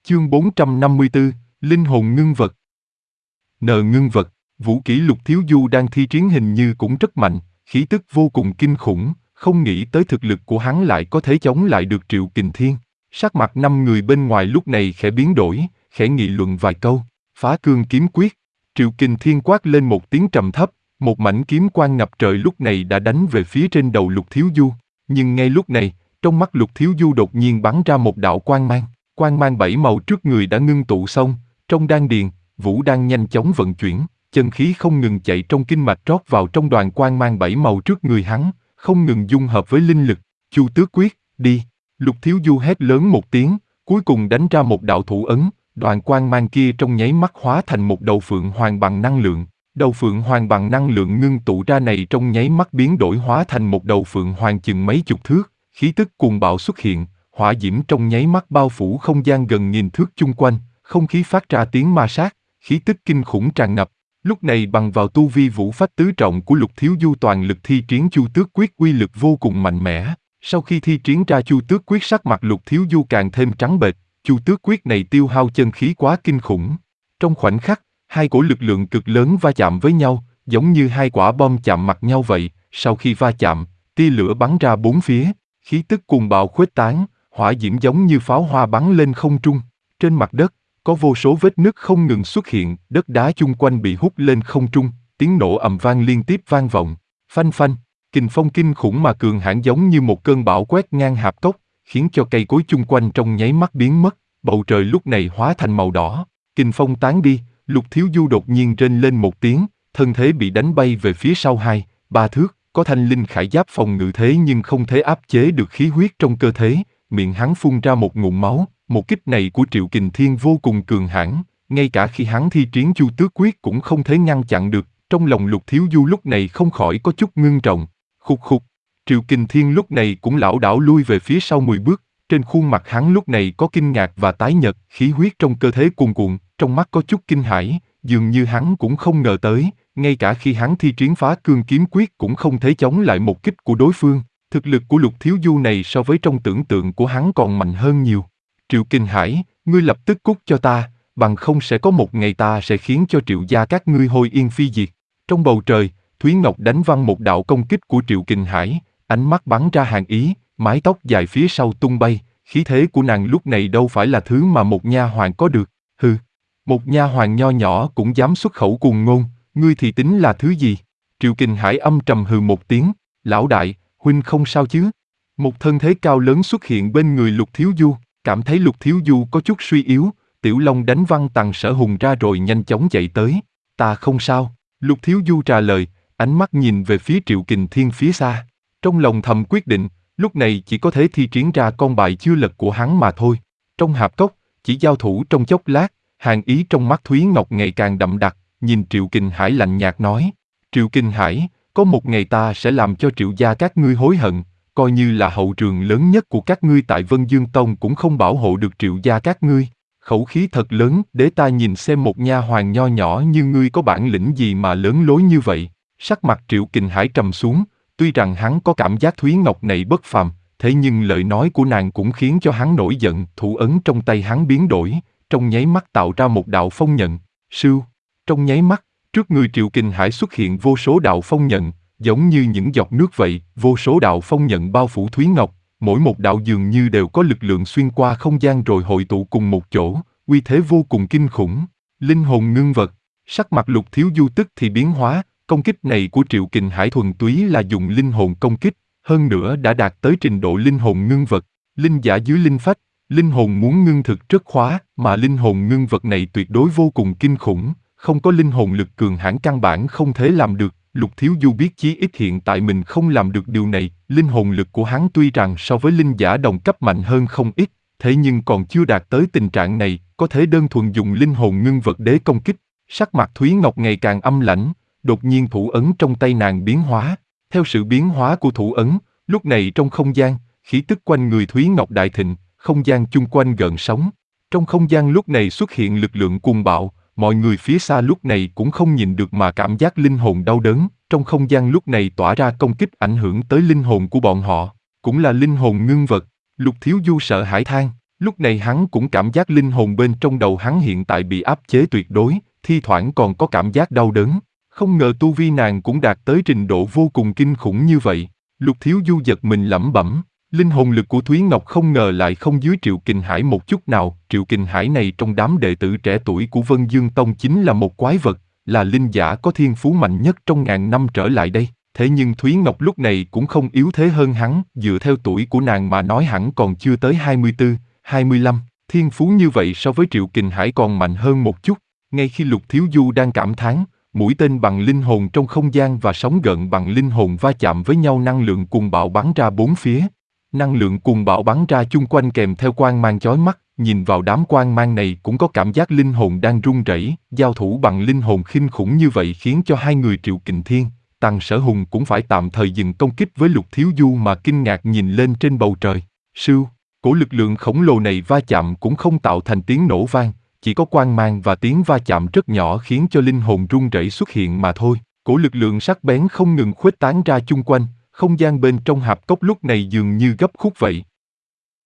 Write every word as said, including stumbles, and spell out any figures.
Chương bốn trăm năm mươi tư, Linh hồn ngưng vật. Nờ ngưng vật, vũ kỹ Lục Thiếu Du đang thi triển hình như cũng rất mạnh, khí tức vô cùng kinh khủng, không nghĩ tới thực lực của hắn lại có thể chống lại được Triệu Kình Thiên. Sắc mặt năm người bên ngoài lúc này khẽ biến đổi, khẽ nghị luận vài câu. Phá cương kiếm quyết. Triệu Kình Thiên quát lên một tiếng trầm thấp, một mảnh kiếm quang ngập trời lúc này đã đánh về phía trên đầu Lục Thiếu Du. Nhưng ngay lúc này, trong mắt Lục Thiếu Du đột nhiên bắn ra một đạo quang mang. Quang mang bảy màu trước người đã ngưng tụ xong, trong đan điền, vũ đang nhanh chóng vận chuyển, chân khí không ngừng chạy trong kinh mạch rót vào trong đoàn quang mang bảy màu trước người hắn, không ngừng dung hợp với linh lực. Chu Tước quyết, đi! Lục Thiếu Du hét lớn một tiếng, cuối cùng đánh ra một đạo thủ ấn, đoàn quang mang kia trong nháy mắt hóa thành một đầu phượng hoàng bằng năng lượng. Đầu phượng hoàng bằng năng lượng ngưng tụ ra này trong nháy mắt biến đổi hóa thành một đầu phượng hoàng chừng mấy chục thước, khí tức cuồng bạo xuất hiện. Hỏa diễm trong nháy mắt bao phủ không gian gần nghìn thước chung quanh, không khí phát ra tiếng ma sát, khí tức kinh khủng tràn ngập. Lúc này bằng vào tu vi vũ phách tứ trọng của Lục Thiếu Du toàn lực thi triển Chu Tước quyết uy lực vô cùng mạnh mẽ. Sau khi thi triển ra Chu Tước quyết sắc mặt Lục Thiếu Du càng thêm trắng bệch, Chu Tước quyết này tiêu hao chân khí quá kinh khủng. Trong khoảnh khắc, hai cổ lực lượng cực lớn va chạm với nhau, giống như hai quả bom chạm mặt nhau vậy. Sau khi va chạm, tia lửa bắn ra bốn phía, khí tức cuồng bạo khuếch tán. Hỏa diễm giống như pháo hoa bắn lên không trung. Trên mặt đất, có vô số vết nứt không ngừng xuất hiện, đất đá chung quanh bị hút lên không trung, tiếng nổ ầm vang liên tiếp vang vọng. Phanh phanh, kình phong kinh khủng mà cường hãn giống như một cơn bão quét ngang hạp cốc, khiến cho cây cối chung quanh trong nháy mắt biến mất, bầu trời lúc này hóa thành màu đỏ. Kình phong tán đi, Lục Thiếu Du đột nhiên rên lên một tiếng, thân thế bị đánh bay về phía sau hai, ba thước, có thanh linh khải giáp phòng ngự thế nhưng không thể áp chế được khí huyết trong cơ thể. Miệng hắn phun ra một ngụm máu, một kích này của Triệu Kình Thiên vô cùng cường hãn, ngay cả khi hắn thi triển Chu Tước quyết cũng không thể ngăn chặn được. Trong lòng Lục Thiếu Du lúc này không khỏi có chút ngưng trọng. Khục khục, Triệu Kình Thiên lúc này cũng lảo đảo lui về phía sau mười bước, trên khuôn mặt hắn lúc này có kinh ngạc và tái nhợt, khí huyết trong cơ thể cuồn cuộn, trong mắt có chút kinh hãi, dường như hắn cũng không ngờ tới, ngay cả khi hắn thi triển phá cương kiếm quyết cũng không thể chống lại một kích của đối phương. Thực lực của Lục Thiếu Du này so với trong tưởng tượng của hắn còn mạnh hơn nhiều. Triệu Kinh Hải, ngươi lập tức cút cho ta, bằng không sẽ có một ngày ta sẽ khiến cho Triệu gia các ngươi hôi yên phi diệt. Trong bầu trời, Thúy Ngọc đánh văng một đạo công kích của Triệu Kinh Hải, ánh mắt bắn ra hàn ý, mái tóc dài phía sau tung bay, khí thế của nàng lúc này đâu phải là thứ mà một nha hoàn có được. Hừ, một nha hoàn nho nhỏ cũng dám xuất khẩu cuồng ngôn, ngươi thì tính là thứ gì? Triệu Kinh Hải âm trầm hừ một tiếng, lão đại, huynh không sao chứ? Một thân thế cao lớn xuất hiện bên người Lục Thiếu Du, cảm thấy Lục Thiếu Du có chút suy yếu, Tiểu Long đánh văng Tằng Sở Hùng ra rồi nhanh chóng chạy tới. Ta không sao, Lục Thiếu Du trả lời, ánh mắt nhìn về phía Triệu Kình Thiên phía xa. Trong lòng thầm quyết định, lúc này chỉ có thể thi triển ra con bài chưa lật của hắn mà thôi. Trong hạp cốc, chỉ giao thủ trong chốc lát, hàn ý trong mắt Thúy Ngọc ngày càng đậm đặc, nhìn Triệu Kình Hải lạnh nhạt nói, Triệu Kình Hải, có một ngày ta sẽ làm cho Triệu gia các ngươi hối hận, coi như là hậu trường lớn nhất của các ngươi tại Vân Dương Tông cũng không bảo hộ được Triệu gia các ngươi. Khẩu khí thật lớn, để ta nhìn xem một nha hoàn nho nhỏ như ngươi có bản lĩnh gì mà lớn lối như vậy. Sắc mặt Triệu Kình Hải trầm xuống, tuy rằng hắn có cảm giác Thúy Ngọc này bất phàm, thế nhưng lời nói của nàng cũng khiến cho hắn nổi giận. Thủ ấn trong tay hắn biến đổi, trong nháy mắt tạo ra một đạo phong nhận. Sưu, trong nháy mắt, trước người Triệu Kình Hải xuất hiện vô số đạo phong nhận, giống như những giọt nước vậy, vô số đạo phong nhận bao phủ Thúy Ngọc, mỗi một đạo dường như đều có lực lượng xuyên qua không gian rồi hội tụ cùng một chỗ, uy thế vô cùng kinh khủng. Linh hồn ngưng vật, sắc mặt Lục Thiếu Du tức thì biến hóa, công kích này của Triệu Kình Hải thuần túy là dùng linh hồn công kích, hơn nữa đã đạt tới trình độ linh hồn ngưng vật, linh giả dưới linh phách, linh hồn muốn ngưng thực rất khó, mà linh hồn ngưng vật này tuyệt đối vô cùng kinh khủng, không có linh hồn lực cường hãn căn bản không thể làm được. Lục Thiếu Du biết chí ít hiện tại mình không làm được điều này, linh hồn lực của hắn tuy rằng so với linh giả đồng cấp mạnh hơn không ít, thế nhưng còn chưa đạt tới tình trạng này, có thể đơn thuần dùng linh hồn ngưng vật để công kích. Sắc mặt Thúy Ngọc ngày càng âm lãnh, đột nhiên thủ ấn trong tay nàng biến hóa. Theo sự biến hóa của thủ ấn, lúc này trong không gian, khí tức quanh người Thúy Ngọc đại thịnh, không gian chung quanh gợn sóng. Trong không gian lúc này xuất hiện lực lượng cuồng bạo, mọi người phía xa lúc này cũng không nhìn được mà cảm giác linh hồn đau đớn. Trong không gian lúc này tỏa ra công kích ảnh hưởng tới linh hồn của bọn họ, cũng là linh hồn ngưng vật. Lục Thiếu Du sợ hãi than, Lúc này hắn cũng cảm giác linh hồn bên trong đầu hắn hiện tại bị áp chế tuyệt đối, thi thoảng còn có cảm giác đau đớn. Không ngờ tu vi nàng cũng đạt tới trình độ vô cùng kinh khủng như vậy. Lục Thiếu Du giật mình lẩm bẩm, linh hồn lực của Thúy Ngọc không ngờ lại không dưới Triệu Kình Hải một chút nào. Triệu Kình Hải này trong đám đệ tử trẻ tuổi của Vân Dương Tông chính là một quái vật, là linh giả có thiên phú mạnh nhất trong ngàn năm trở lại đây. Thế nhưng Thúy Ngọc lúc này cũng không yếu thế hơn hắn, dựa theo tuổi của nàng mà nói hẳn còn chưa tới hai mươi tư, hai mươi lăm, thiên phú như vậy so với Triệu Kình Hải còn mạnh hơn một chút. Ngay khi Lục Thiếu Du đang cảm thán, mũi tên bằng linh hồn trong không gian và sóng gợn bằng linh hồn va chạm với nhau, năng lượng cuồng bạo bắn ra bốn phía. Năng lượng cuồng bạo bắn ra chung quanh kèm theo quang mang chói mắt, nhìn vào đám quang mang này cũng có cảm giác linh hồn đang run rẩy. Giao thủ bằng linh hồn kinh khủng như vậy khiến cho hai người Triệu Kình Thiên, Tằng Sở Hùng cũng phải tạm thời dừng công kích với Lục Thiếu Du mà kinh ngạc nhìn lên trên bầu trời. Sưu, cổ lực lượng khổng lồ này va chạm cũng không tạo thành tiếng nổ vang, chỉ có quang mang và tiếng va chạm rất nhỏ khiến cho linh hồn run rẩy xuất hiện mà thôi. Cổ lực lượng sắc bén không ngừng khuếch tán ra chung quanh, không gian bên trong hạp cốc lúc này dường như gấp khúc vậy.